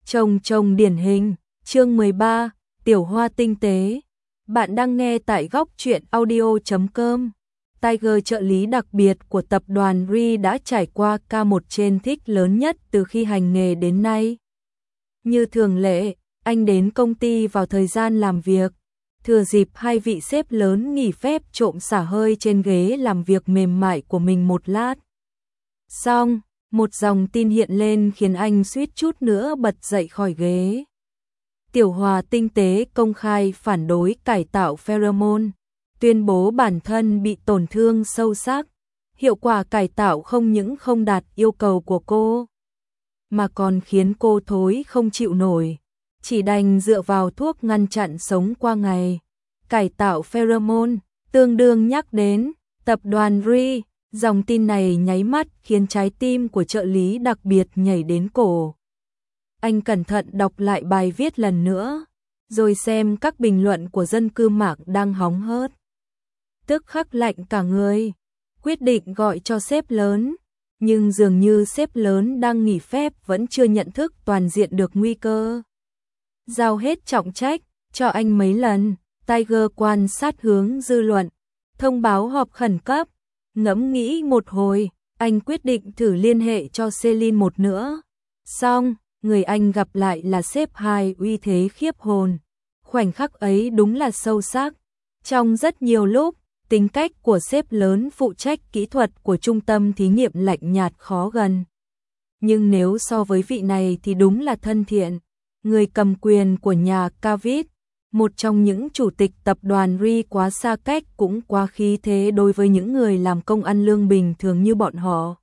Chồng chồng điển hình, chương 13, Tiểu Hoa tinh tế. Bạn đang nghe tại góc truyện audio.com. Tiger, trợ lý đặc biệt của tập đoàn Ri, đã trải qua ca một trên thích lớn nhất từ khi hành nghề đến nay. Như thường lệ, anh đến công ty vào thời gian làm việc, thừa dịp hai vị sếp lớn nghỉ phép trộm xả hơi trên ghế làm việc mềm mại của mình một lát. Xong, một dòng tin hiện lên khiến anh suýt chút nữa bật dậy khỏi ghế. Tiểu Hoa tinh tế công khai phản đối cải tạo pheromone, tuyên bố bản thân bị tổn thương sâu sắc. Hiệu quả cải tạo không những không đạt yêu cầu của cô, mà còn khiến cô thối không chịu nổi, chỉ đành dựa vào thuốc ngăn chặn sống qua ngày. Cải tạo pheromone, tương đương nhắc đến tập đoàn Ri. Dòng tin này nháy mắt khiến trái tim của trợ lý đặc biệt nhảy đến cổ. Anh cẩn thận đọc lại bài viết lần nữa, rồi xem các bình luận của dân cư mạng đang hóng hớt. Tức khắc lạnh cả người, quyết định gọi cho sếp lớn, nhưng dường như sếp lớn đang nghỉ phép vẫn chưa nhận thức toàn diện được nguy cơ. Giao hết trọng trách cho anh mấy lần. Tiger quan sát hướng dư luận, thông báo họp khẩn cấp. Ngẫm nghĩ một hồi, anh quyết định thử liên hệ cho Celine một nữa. Xong, người anh gặp lại là sếp hai uy thế khiếp hồn. Khoảnh khắc ấy đúng là sâu sắc. Trong rất nhiều lúc, tính cách của sếp lớn phụ trách kỹ thuật của trung tâm thí nghiệm lạnh nhạt khó gần. Nhưng nếu so với vị này thì đúng là thân thiện. Người cầm quyền của nhà Cavitt, một trong những chủ tịch tập đoàn Ri, quá xa cách cũng quá khí thế đối với những người làm công ăn lương bình thường như bọn họ.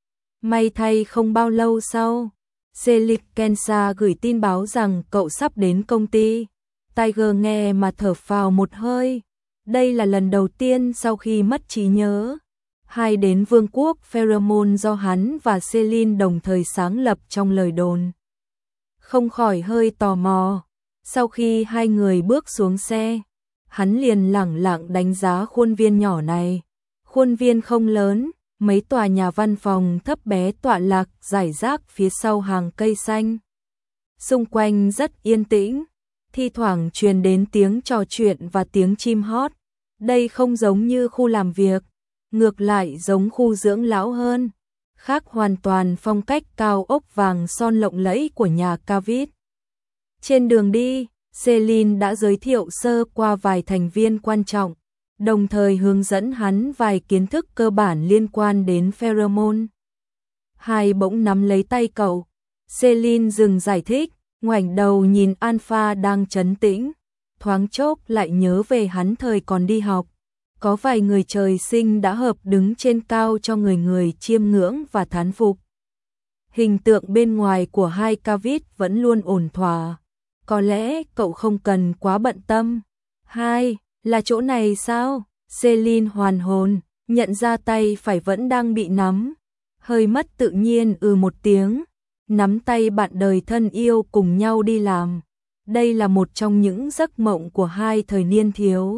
May thay không bao lâu sau, Selig Kensa gửi tin báo rằng cậu sắp đến công ty. Tiger nghe mà thở phào một hơi. Đây là lần đầu tiên sau khi mất trí nhớ, hai đến vương quốc pheromone do hắn và Celine đồng thời sáng lập trong lời đồn. Không khỏi hơi tò mò. Sau khi hai người bước xuống xe, hắn liền lẳng lặng đánh giá khuôn viên nhỏ này. Khuôn viên không lớn, mấy tòa nhà văn phòng thấp bé tọa lạc rải rác phía sau hàng cây xanh. Xung quanh rất yên tĩnh, thi thoảng truyền đến tiếng trò chuyện và tiếng chim hót. Đây không giống như khu làm việc, ngược lại giống khu dưỡng lão hơn, khác hoàn toàn phong cách cao ốc vàng son lộng lẫy của nhà Cavitt. Trên đường đi, Celine đã giới thiệu sơ qua vài thành viên quan trọng, đồng thời hướng dẫn hắn vài kiến thức cơ bản liên quan đến pheromone. Hai bỗng nắm lấy tay cậu. Celine dừng giải thích, ngoảnh đầu nhìn Alpha đang trấn tĩnh, thoáng chốc lại nhớ về hắn thời còn đi học. Có vài người trời sinh đã hợp đứng trên cao cho người chiêm ngưỡng và thán phục. Hình tượng bên ngoài của hai Cavitt vẫn luôn ổn thỏa. Có lẽ cậu không cần quá bận tâm. Hai, là chỗ này sao? Celine hoàn hồn, nhận ra tay phải vẫn đang bị nắm. Hơi mất tự nhiên một tiếng. Nắm tay bạn đời thân yêu cùng nhau đi làm. Đây là một trong những giấc mộng của hai thời niên thiếu.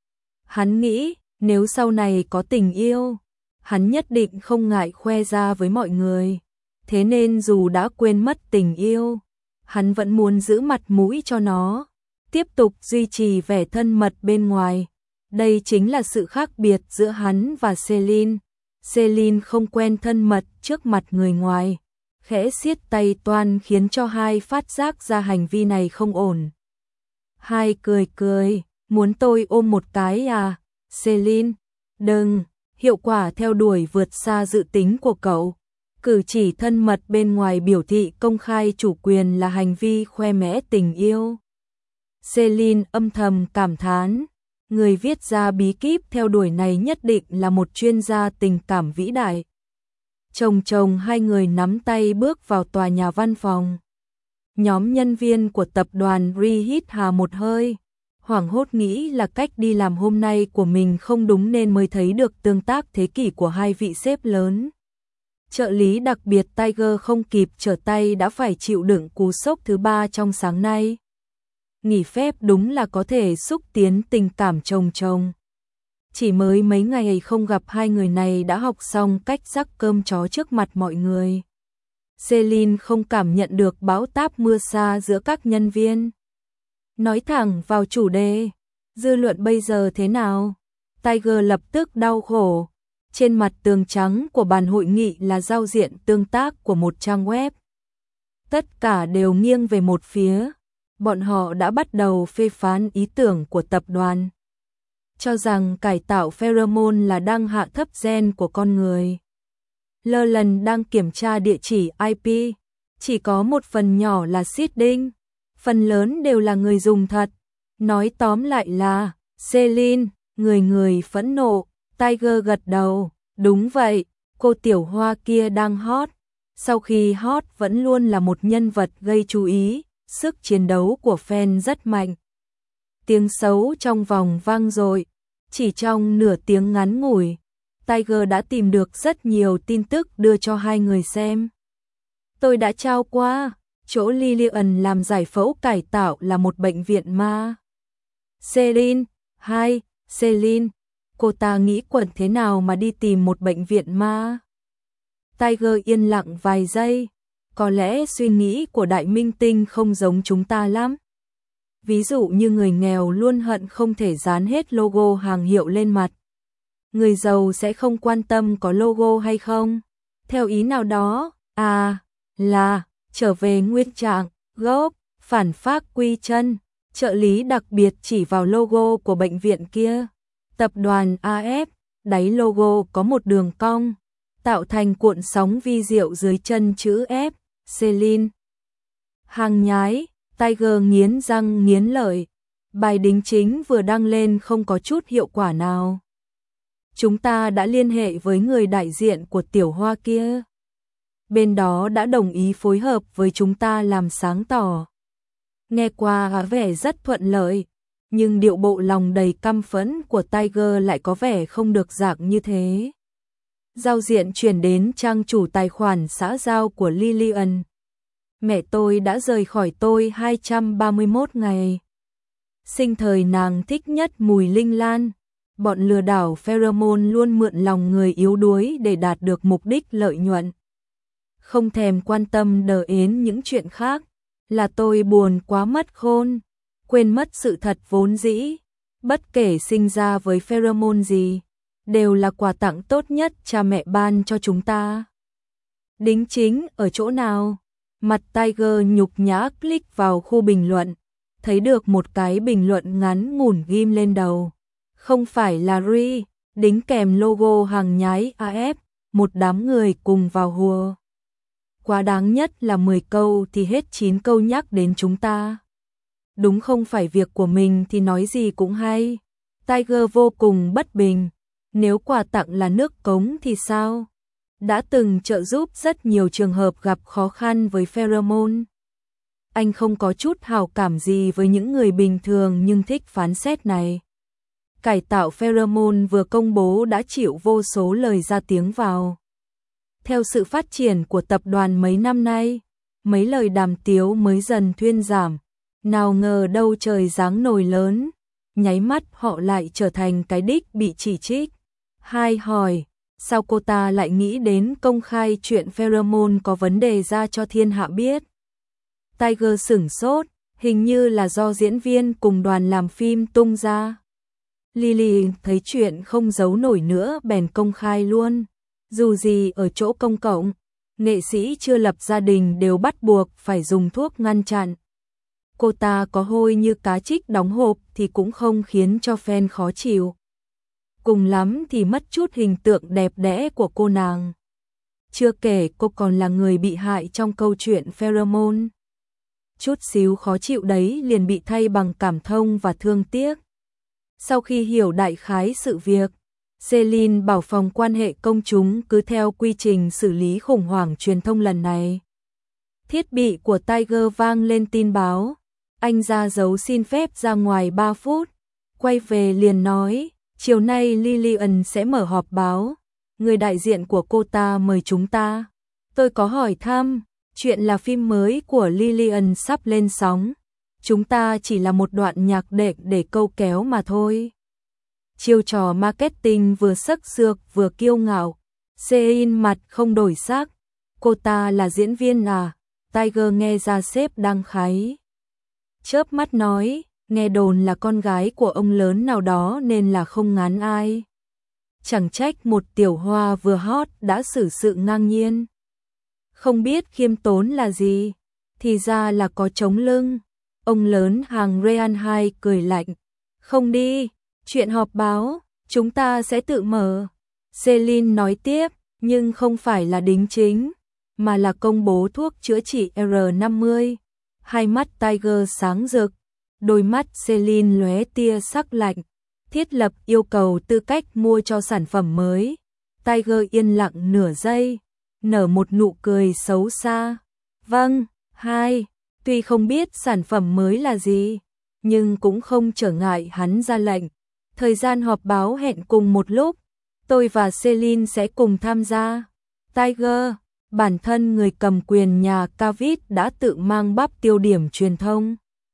Hắn nghĩ, nếu sau này có tình yêu, hắn nhất định không ngại khoe ra với mọi người. Thế nên dù đã quên mất tình yêu, hắn vẫn muốn giữ mặt mũi cho nó, tiếp tục duy trì vẻ thân mật bên ngoài. Đây chính là sự khác biệt giữa hắn và Celine. Celine không quen thân mật trước mặt người ngoài, khẽ siết tay toan khiến cho hai phát giác ra hành vi này không ổn. Hai cười, muốn tôi ôm một cái à? Celine, đừng, hiệu quả theo đuổi vượt xa dự tính của cậu. Cử chỉ thân mật bên ngoài biểu thị công khai chủ quyền là hành vi khoe mẽ tình yêu. Celine âm thầm cảm thán, người viết ra bí kíp theo đuổi này nhất định là một chuyên gia tình cảm vĩ đại. Chồng hai người nắm tay bước vào tòa nhà văn phòng. Nhóm nhân viên của tập đoàn Ri hít hà một hơi, hoảng hốt nghĩ là cách đi làm hôm nay của mình không đúng nên mới thấy được tương tác thế kỷ của hai vị sếp lớn. Trợ lý đặc biệt Tiger không kịp trở tay đã phải chịu đựng cú sốc thứ 3 trong sáng nay. Nghỉ phép đúng là có thể xúc tiến tình cảm chồng. Chỉ mới mấy ngày không gặp hai người này đã học xong cách rắc cơm chó trước mặt mọi người. Celine không cảm nhận được bão táp mưa sa giữa các nhân viên. Nói thẳng vào chủ đề, dư luận bây giờ thế nào? Tiger lập tức đau khổ. Trên mặt tường trắng của bàn hội nghị là giao diện tương tác của một trang web. Tất cả đều nghiêng về một phía. Bọn họ đã bắt đầu phê phán ý tưởng của tập đoàn, cho rằng cải tạo pheromone là đang hạ thấp gen của con người. Leland đang kiểm tra địa chỉ IP, chỉ có một phần nhỏ là seeding, phần lớn đều là người dùng thật. Nói tóm lại là, Celine, người phẫn nộ. Tiger gật đầu, đúng vậy, cô tiểu hoa kia đang hot. Sau khi hot vẫn luôn là một nhân vật gây chú ý, sức chiến đấu của fan rất mạnh. Tiếng xấu trong vòng vang dội, chỉ trong nửa tiếng ngắn ngủi, Tiger đã tìm được rất nhiều tin tức đưa cho hai người xem. Tôi đã trao qua, chỗ Lillian làm giải phẫu cải tạo là một bệnh viện ma. Celine, cô ta nghĩ quẩn thế nào mà đi tìm một bệnh viện ma? Tiger yên lặng vài giây, có lẽ suy nghĩ của đại minh tinh không giống chúng ta lắm. Ví dụ như người nghèo luôn hận không thể dán hết logo hàng hiệu lên mặt. Người giàu sẽ không quan tâm có logo hay không. Theo ý nào đó, là trở về nguyên trạng, gốc, phản phác quy chân. Trợ lý đặc biệt chỉ vào logo của bệnh viện kia. Tập đoàn AF, đáy logo có một đường cong, tạo thành cuộn sóng vi diệu dưới chân chữ F, Celine. Hàng nhái, Tiger nghiến răng nghiến lợi. Bài đính chính vừa đăng lên không có chút hiệu quả nào. Chúng ta đã liên hệ với người đại diện của tiểu hoa kia. Bên đó đã đồng ý phối hợp với chúng ta làm sáng tỏ. Nghe qua vẻ rất thuận lợi, nhưng điệu bộ lòng đầy căm phẫn của Tiger lại có vẻ không được dạng như thế. Giao diện chuyển đến trang chủ tài khoản xã giao của Lillian. Mẹ tôi đã rời khỏi tôi 231 ngày. Sinh thời nàng thích nhất mùi linh lan. Bọn lừa đảo pheromone luôn mượn lòng người yếu đuối để đạt được mục đích lợi nhuận. Không thèm quan tâm đờ ến những chuyện khác. Là tôi buồn quá mất khôn, quên mất sự thật vốn dĩ. Bất kể sinh ra với pheromone gì, đều là quà tặng tốt nhất cha mẹ ban cho chúng ta. Đính chính ở chỗ nào? Mặt Tiger nhục nhã click vào khu bình luận, thấy được một cái bình luận ngắn ngủn ghim lên đầu. Không phải là Ri, đính kèm logo hàng nhái AF, một đám người cùng vào hùa. Quá đáng nhất là 10 câu thì hết 9 câu nhắc đến chúng ta. Đúng không phải việc của mình thì nói gì cũng hay. Tiger vô cùng bất bình. Nếu quà tặng là nước cống thì sao? Đã từng trợ giúp rất nhiều trường hợp gặp khó khăn với pheromone. Anh không có chút hảo cảm gì với những người bình thường nhưng thích phán xét này. Cải tạo pheromone vừa công bố đã chịu vô số lời ra tiếng vào. Theo sự phát triển của tập đoàn mấy năm nay, mấy lời đàm tiếu mới dần thuyên giảm. Nào ngờ đâu trời giáng nồi lớn, nháy mắt họ lại trở thành cái đích bị chỉ trích. Hai hỏi, sao cô ta lại nghĩ đến công khai chuyện pheromone có vấn đề ra cho thiên hạ biết? Tiger sửng sốt, hình như là do diễn viên cùng đoàn làm phim tung ra. Lily thấy chuyện không giấu nổi nữa bèn công khai luôn. Dù gì ở chỗ công cộng, nghệ sĩ chưa lập gia đình đều bắt buộc phải dùng thuốc ngăn chặn. Cô ta có hôi như cá trích đóng hộp thì cũng không khiến cho fan khó chịu. Cùng lắm thì mất chút hình tượng đẹp đẽ của cô nàng. Chưa kể cô còn là người bị hại trong câu chuyện pheromone. Chút xíu khó chịu đấy liền bị thay bằng cảm thông và thương tiếc. Sau khi hiểu đại khái sự việc, Celine bảo phòng quan hệ công chúng cứ theo quy trình xử lý khủng hoảng truyền thông lần này. Thiết bị của Tiger vang lên tin báo. Anh ra dấu xin phép ra ngoài 3 phút. Quay về liền nói, chiều nay Lillian sẽ mở họp báo. Người đại diện của cô ta mời chúng ta. Tôi có hỏi thăm, chuyện là phim mới của Lillian sắp lên sóng. Chúng ta chỉ là một đoạn nhạc đệm để câu kéo mà thôi. Chiêu trò marketing vừa sắc sược vừa kiêu ngạo. Celine mặt không đổi sắc. Cô ta là diễn viên à? Tiger nghe ra sếp đang kháy. Chớp mắt nói, nghe đồn là con gái của ông lớn nào đó nên là không ngán ai. Chẳng trách một tiểu hoa vừa hot đã xử sự ngang nhiên. Không biết khiêm tốn là gì, thì ra là có chống lưng. Ông lớn hàng Real 2 cười lạnh. Không đi, chuyện họp báo, chúng ta sẽ tự mở. Celine nói tiếp, nhưng không phải là đính chính, mà là công bố thuốc chữa trị R50. Hai mắt Tiger sáng rực, đôi mắt Celine lóe tia sắc lạnh. Thiết lập yêu cầu tư cách mua cho sản phẩm mới. Tiger yên lặng nửa giây, nở một nụ cười xấu xa. Vâng, hai, tuy không biết sản phẩm mới là gì, nhưng cũng không trở ngại hắn ra lệnh. Thời gian họp báo hẹn cùng một lúc, tôi và Celine sẽ cùng tham gia. Tiger, bản thân người cầm quyền nhà Cavitt đã tự mang bắp tiêu điểm truyền thông.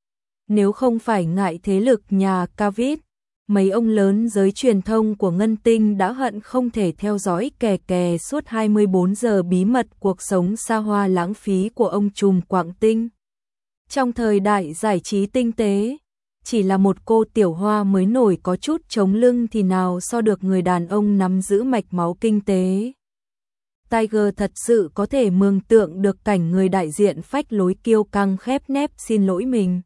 Nếu không phải ngại thế lực nhà Cavitt, mấy ông lớn giới truyền thông của Ngân Tinh đã hận không thể theo dõi kè kè suốt 24 giờ bí mật cuộc sống xa hoa lãng phí của ông trùm Quảng Tinh. Trong thời đại giải trí tinh tế, chỉ là một cô tiểu hoa mới nổi có chút chống lưng thì nào so được người đàn ông nắm giữ mạch máu kinh tế. Tiger thật sự có thể mường tượng được cảnh người đại diện phách lối kiêu căng khép nép xin lỗi mình.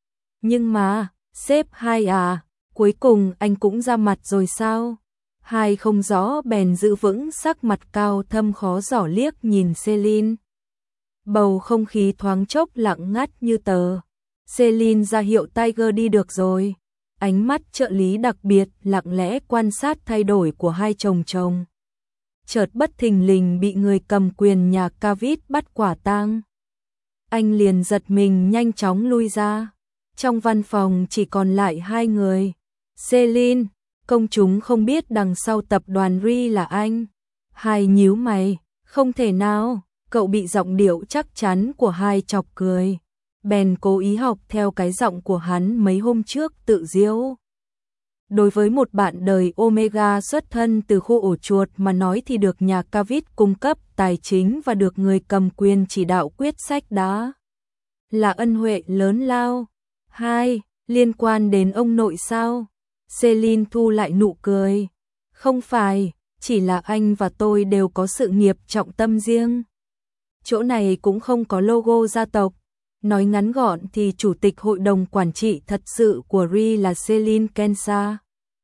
Nhưng mà, sếp Hai à, cuối cùng anh cũng ra mặt rồi sao? Hai không rõ bèn giữ vững sắc mặt cao thâm khó giỏ liếc nhìn Celine. Bầu không khí thoáng chốc lặng ngắt như tờ. Celine ra hiệu Tiger đi được rồi. Ánh mắt trợ lý đặc biệt lặng lẽ quan sát thay đổi của hai chồng chồng. Chợt bất thình lình bị người cầm quyền nhà Cavitt bắt quả tang. Anh liền giật mình nhanh chóng lui ra. Trong văn phòng chỉ còn lại hai người. Celine, công chúng không biết đằng sau tập đoàn Ri là anh. Hai nhíu mày, không thể nào, cậu bị giọng điệu chắc chắn của hai chọc cười. Bèn cố ý học theo cái giọng của hắn mấy hôm trước tự diễu. Đối với một bạn đời Omega xuất thân từ khu ổ chuột mà nói thì được nhà Cavitt cung cấp tài chính và được người cầm quyền chỉ đạo quyết sách đó là ân huệ lớn lao. Hai, liên quan đến ông nội sao? Celine thu lại nụ cười. Không phải, chỉ là anh và tôi đều có sự nghiệp trọng tâm riêng. Chỗ này cũng không có logo gia tộc. Nói ngắn gọn thì chủ tịch hội đồng quản trị thật sự của Ri là Celine Kensa.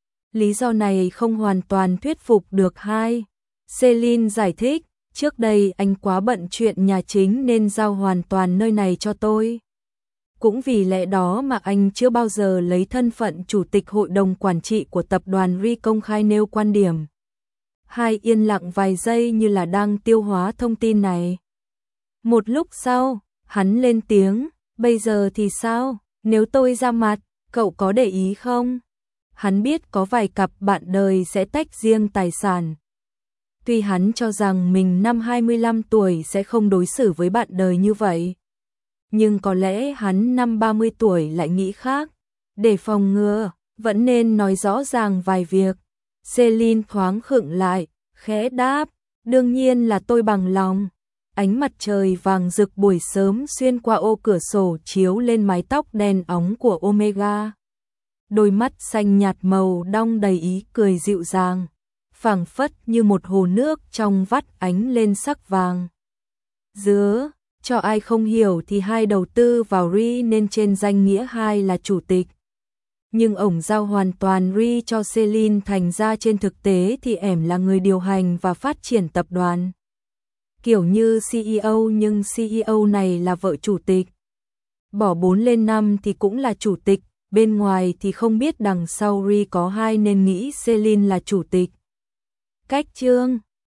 Lý do này không hoàn toàn thuyết phục được hai. Celine giải thích, trước đây anh quá bận chuyện nhà chính nên giao hoàn toàn nơi này cho tôi. Cũng vì lẽ đó mà anh chưa bao giờ lấy thân phận chủ tịch hội đồng quản trị của tập đoàn Ri công khai nêu quan điểm. Hai yên lặng vài giây như là đang tiêu hóa thông tin này. Một lúc sau, hắn lên tiếng, bây giờ thì sao, nếu tôi ra mặt, cậu có để ý không? Hắn biết có vài cặp bạn đời sẽ tách riêng tài sản. Tuy hắn cho rằng mình năm 25 tuổi sẽ không đối xử với bạn đời như vậy. Nhưng có lẽ hắn năm 30 tuổi lại nghĩ khác. Để phòng ngừa, vẫn nên nói rõ ràng vài việc. Celine thoáng khựng lại, khẽ đáp, đương nhiên là tôi bằng lòng. Ánh mặt trời vàng rực buổi sớm xuyên qua ô cửa sổ chiếu lên mái tóc đen óng của Omega. Đôi mắt xanh nhạt màu đong đầy ý cười dịu dàng, phảng phất như một hồ nước trong vắt ánh lên sắc vàng. Dứa, cho ai không hiểu thì hai đầu tư vào Ri nên trên danh nghĩa hai là chủ tịch. Nhưng ổng giao hoàn toàn Ri cho Celine, thành ra trên thực tế thì ẻm là người điều hành và phát triển tập đoàn. Kiểu như CEO nhưng CEO này là vợ chủ tịch. Bỏ 4 lên 5 thì cũng là chủ tịch, bên ngoài thì không biết đằng sau Ri có hai nên nghĩ Celine là chủ tịch. Cách chương